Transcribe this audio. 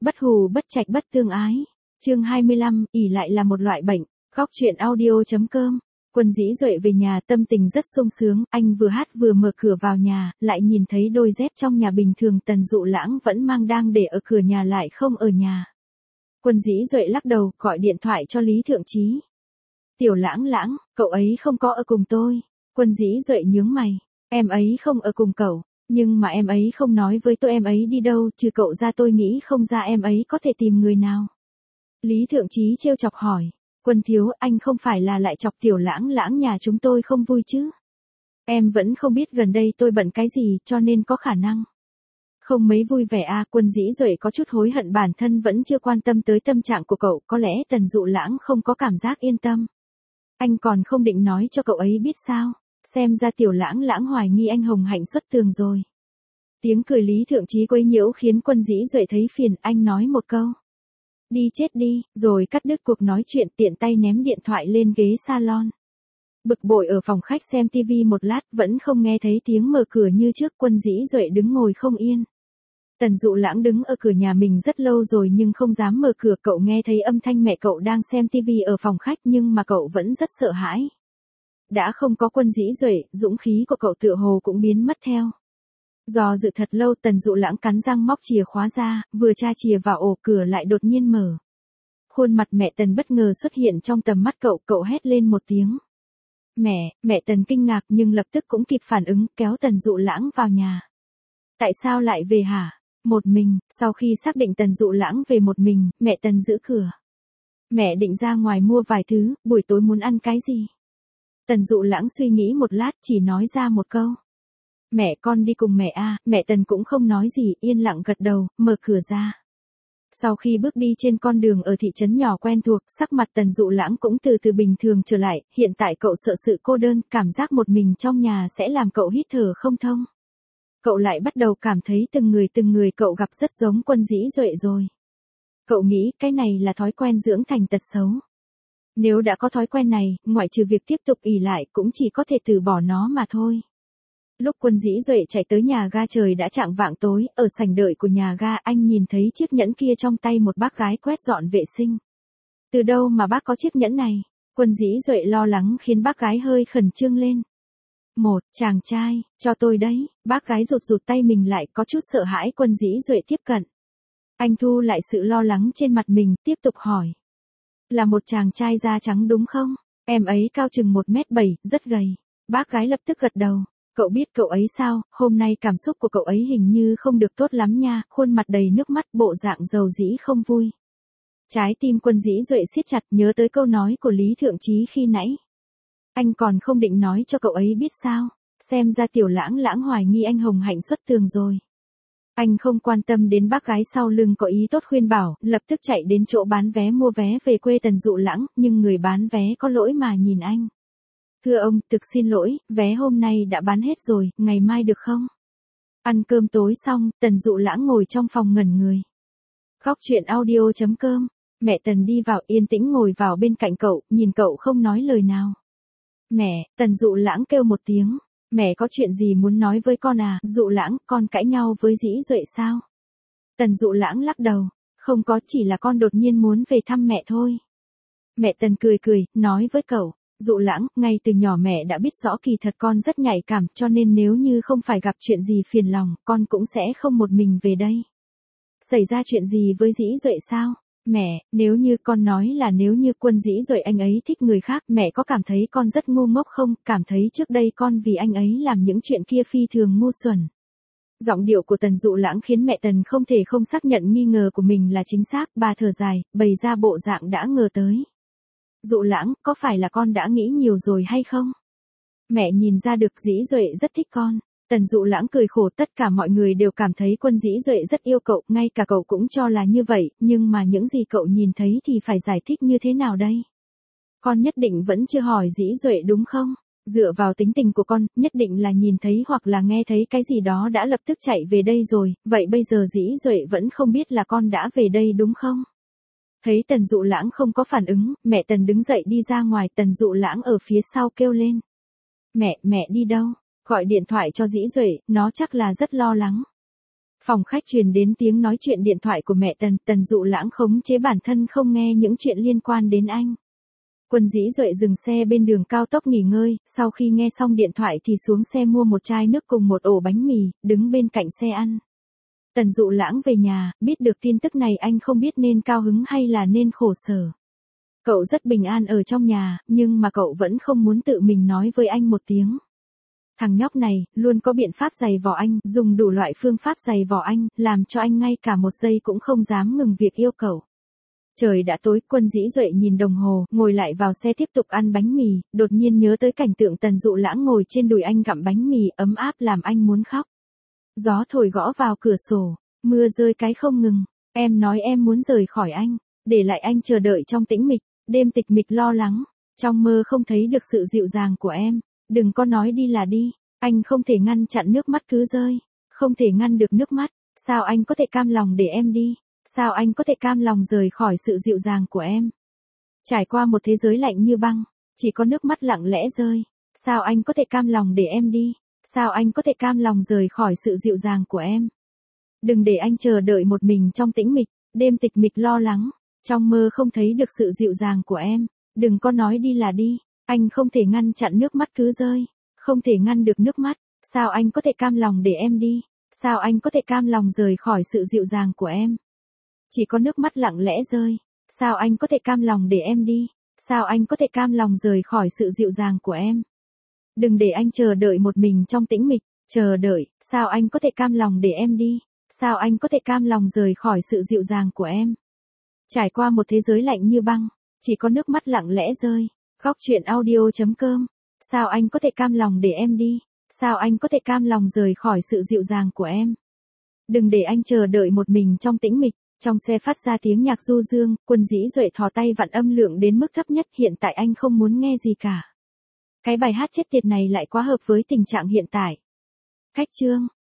Bất hù bất trạch bất tương ái. Chương 25, ỷ lại là một loại bệnh. Góc truyện audio.com. Quân Dĩ Duệ về nhà tâm tình rất sung sướng, anh vừa hát vừa mở cửa vào nhà, lại nhìn thấy đôi dép trong nhà bình thường Tần Dụ Lãng vẫn mang đang để ở cửa nhà lại không ở nhà. Quân Dĩ Duệ lắc đầu, gọi điện thoại cho Lý Thượng Chí. Tiểu Lãng Lãng, cậu ấy không có ở cùng tôi. Quân Dĩ Duệ nhướng mày, em ấy không ở cùng cậu, nhưng mà em ấy không nói với tôi em ấy đi đâu, trừ cậu ra tôi nghĩ không ra em ấy có thể tìm người nào. Lý Thượng Chí trêu chọc hỏi. Quân thiếu, anh không phải là lại chọc Tiểu Lãng Lãng nhà chúng tôi không vui chứ? Em vẫn không biết gần đây tôi bận cái gì cho nên có khả năng không mấy vui vẻ à. Quân Dĩ Duệ có chút hối hận bản thân vẫn chưa quan tâm tới tâm trạng của cậu, có lẽ Tần Dụ Lãng không có cảm giác yên tâm. Anh còn không định nói cho cậu ấy biết sao? Xem ra Tiểu Lãng Lãng hoài nghi anh hồng hạnh xuất tường rồi. Tiếng cười Lý Thượng Chí quấy nhiễu khiến Quân Dĩ Duệ thấy phiền, anh nói một câu. Đi chết đi, rồi cắt đứt cuộc nói chuyện, tiện tay ném điện thoại lên ghế salon. Bực bội ở phòng khách xem tivi một lát vẫn không nghe thấy tiếng mở cửa như trước. Quân Dĩ Duệ đứng ngồi không yên. Tần Dụ Lãng đứng ở cửa nhà mình rất lâu rồi nhưng không dám mở cửa. Cậu nghe thấy âm thanh mẹ cậu đang xem tivi ở phòng khách nhưng mà cậu vẫn rất sợ hãi. Đã không có Quân Dĩ Duệ, dũng khí của cậu tựa hồ cũng biến mất theo. Do dự thật lâu Tần Dụ Lãng cắn răng móc chìa khóa ra, vừa tra chìa vào ổ cửa lại đột nhiên mở. Khuôn mặt mẹ Tần bất ngờ xuất hiện trong tầm mắt cậu, cậu hét lên một tiếng. Mẹ Tần kinh ngạc nhưng lập tức cũng kịp phản ứng, kéo Tần Dụ Lãng vào nhà. Tại sao lại về hả? Một mình. Sau khi xác định Tần Dụ Lãng về một mình, mẹ Tần giữ cửa. Mẹ định ra ngoài mua vài thứ, buổi tối muốn ăn cái gì? Tần Dụ Lãng suy nghĩ một lát chỉ nói ra một câu. Mẹ con đi cùng mẹ à. Mẹ Tần cũng không nói gì, yên lặng gật đầu, mở cửa ra. Sau khi bước đi trên con đường ở thị trấn nhỏ quen thuộc, sắc mặt Tần Dụ Lãng cũng từ từ bình thường trở lại, hiện tại cậu sợ sự cô đơn, cảm giác một mình trong nhà sẽ làm cậu hít thở không thông. Cậu lại bắt đầu cảm thấy từng người cậu gặp rất giống Quân Dĩ Duệ rồi. Cậu nghĩ cái này là thói quen dưỡng thành tật xấu. Nếu đã có thói quen này, ngoại trừ việc tiếp tục ỷ lại cũng chỉ có thể từ bỏ nó mà thôi. Lúc Quân Dĩ Duệ chạy tới nhà ga trời đã chạng vạng tối, ở sảnh đợi của nhà ga anh nhìn thấy chiếc nhẫn kia trong tay một bác gái quét dọn vệ sinh. Từ đâu mà bác có chiếc nhẫn này? Quân Dĩ Duệ lo lắng khiến bác gái hơi khẩn trương lên. Một, chàng trai, cho tôi đấy. Bác gái rụt tay mình lại, có chút sợ hãi. Quân Dĩ Duệ tiếp cận. Anh thu lại sự lo lắng trên mặt mình, tiếp tục hỏi. Là một chàng trai da trắng đúng không? Em ấy cao chừng 1m7, rất gầy. Bác gái lập tức gật đầu. Cậu biết cậu ấy sao, hôm nay cảm xúc của cậu ấy hình như không được tốt lắm nha, khuôn mặt đầy nước mắt, bộ dạng rầu rĩ không vui. Trái tim Quân Dĩ Duệ siết chặt, nhớ tới câu nói của Lý Thượng Chí khi nãy. Anh còn không định nói cho cậu ấy biết sao, xem ra Tiểu Lãng Lãng hoài nghi anh hồng hạnh xuất tường rồi. Anh không quan tâm đến bác gái sau lưng có ý tốt khuyên bảo, lập tức chạy đến chỗ bán vé mua vé về quê Tần Dụ Lãng, nhưng người bán vé có lỗi mà nhìn anh. Thưa ông, thực xin lỗi, vé hôm nay đã bán hết rồi, ngày mai được không? Ăn cơm tối xong, Tần Dụ Lãng ngồi trong phòng ngẩn người. Góc truyện audio.com. Mẹ Tần đi vào yên tĩnh ngồi vào bên cạnh cậu, nhìn cậu không nói lời nào. Mẹ, Tần Dụ Lãng kêu một tiếng. Mẹ có chuyện gì muốn nói với con à? Dụ Lãng, con cãi nhau với Dĩ Duệ sao? Tần Dụ Lãng lắc đầu. Không có, chỉ là con đột nhiên muốn về thăm mẹ thôi. Mẹ Tần cười, nói với cậu. Dụ Lãng, ngay từ nhỏ mẹ đã biết rõ kỳ thật con rất nhạy cảm, cho nên nếu như không phải gặp chuyện gì phiền lòng, con cũng sẽ không một mình về đây. Xảy ra chuyện gì với Dĩ Duệ sao? Mẹ, nếu như con nói là nếu như Quân Dĩ Duệ anh ấy thích người khác, mẹ có cảm thấy con rất ngu ngốc không? Cảm thấy trước đây con vì anh ấy làm những chuyện kia phi thường ngu xuẩn. Giọng điệu của Tần Dụ Lãng khiến mẹ Tần không thể không xác nhận nghi ngờ của mình là chính xác, bà thở dài, bày ra bộ dạng đã ngờ tới. Dụ Lãng, có phải là con đã nghĩ nhiều rồi hay không? Mẹ nhìn ra được Dĩ Duệ rất thích con. Tần Dụ Lãng cười khổ, tất cả mọi người đều cảm thấy Quân Dĩ Duệ rất yêu cậu, ngay cả cậu cũng cho là như vậy, nhưng mà những gì cậu nhìn thấy thì phải giải thích như thế nào đây? Con nhất định vẫn chưa hỏi Dĩ Duệ đúng không? Dựa vào tính tình của con, nhất định là nhìn thấy hoặc là nghe thấy cái gì đó đã lập tức chạy về đây rồi, vậy bây giờ Dĩ Duệ vẫn không biết là con đã về đây đúng không? Thấy Tần Dụ Lãng không có phản ứng, mẹ Tần đứng dậy đi ra ngoài, Tần Dụ Lãng ở phía sau kêu lên. Mẹ đi đâu? Gọi điện thoại cho Dĩ Duệ, nó chắc là rất lo lắng. Phòng khách truyền đến tiếng nói chuyện điện thoại của mẹ Tần, Tần Dụ Lãng khống chế bản thân không nghe những chuyện liên quan đến anh. Quân Dĩ Duệ dừng xe bên đường cao tốc nghỉ ngơi, sau khi nghe xong điện thoại thì xuống xe mua một chai nước cùng một ổ bánh mì, đứng bên cạnh xe ăn. Tần Dụ Lãng về nhà, biết được tin tức này anh không biết nên cao hứng hay là nên khổ sở. Cậu rất bình an ở trong nhà, nhưng mà cậu vẫn không muốn tự mình nói với anh một tiếng. Thằng nhóc này, luôn có biện pháp giày vò anh, dùng đủ loại phương pháp giày vò anh, làm cho anh ngay cả một giây cũng không dám ngừng việc yêu cầu. Trời đã tối, Quân Dĩ Duệ nhìn đồng hồ, ngồi lại vào xe tiếp tục ăn bánh mì, đột nhiên nhớ tới cảnh tượng Tần Dụ Lãng ngồi trên đùi anh gặm bánh mì ấm áp làm anh muốn khóc. Gió thổi gõ vào cửa sổ, mưa rơi cái không ngừng, em nói em muốn rời khỏi anh, để lại anh chờ đợi trong tĩnh mịch, đêm tịch mịch lo lắng, trong mơ không thấy được sự dịu dàng của em, đừng có nói đi là đi, anh không thể ngăn chặn nước mắt cứ rơi, không thể ngăn được nước mắt, sao anh có thể cam lòng để em đi, sao anh có thể cam lòng rời khỏi sự dịu dàng của em. Trải qua một thế giới lạnh như băng, chỉ có nước mắt lặng lẽ rơi, sao anh có thể cam lòng để em đi, sao anh có thể cam lòng rời khỏi sự dịu dàng của em. Đừng để anh chờ đợi một mình trong tĩnh mịch, đêm tịch mịch lo lắng, trong mơ không thấy được sự dịu dàng của em, đừng có nói đi là đi, anh không thể ngăn chặn nước mắt cứ rơi, không thể ngăn được nước mắt, sao anh có thể cam lòng để em đi, sao anh có thể cam lòng rời khỏi sự dịu dàng của em. Chỉ có nước mắt lặng lẽ rơi, sao anh có thể cam lòng để em đi, sao anh có thể cam lòng rời khỏi sự dịu dàng của em. Đừng để anh chờ đợi một mình trong tĩnh mịch, chờ đợi, sao anh có thể cam lòng để em đi, sao anh có thể cam lòng rời khỏi sự dịu dàng của em. Trải qua một thế giới lạnh như băng, chỉ có nước mắt lặng lẽ rơi. Góc truyện audio.com, sao anh có thể cam lòng để em đi, sao anh có thể cam lòng rời khỏi sự dịu dàng của em. Đừng để anh chờ đợi một mình trong tĩnh mịch. Trong xe phát ra tiếng nhạc du dương, Quân Dĩ Duệ thò tay vặn âm lượng đến mức thấp nhất, hiện tại anh không muốn nghe gì cả. Cái bài hát chết tiệt này lại quá hợp với tình trạng hiện tại. Khách chương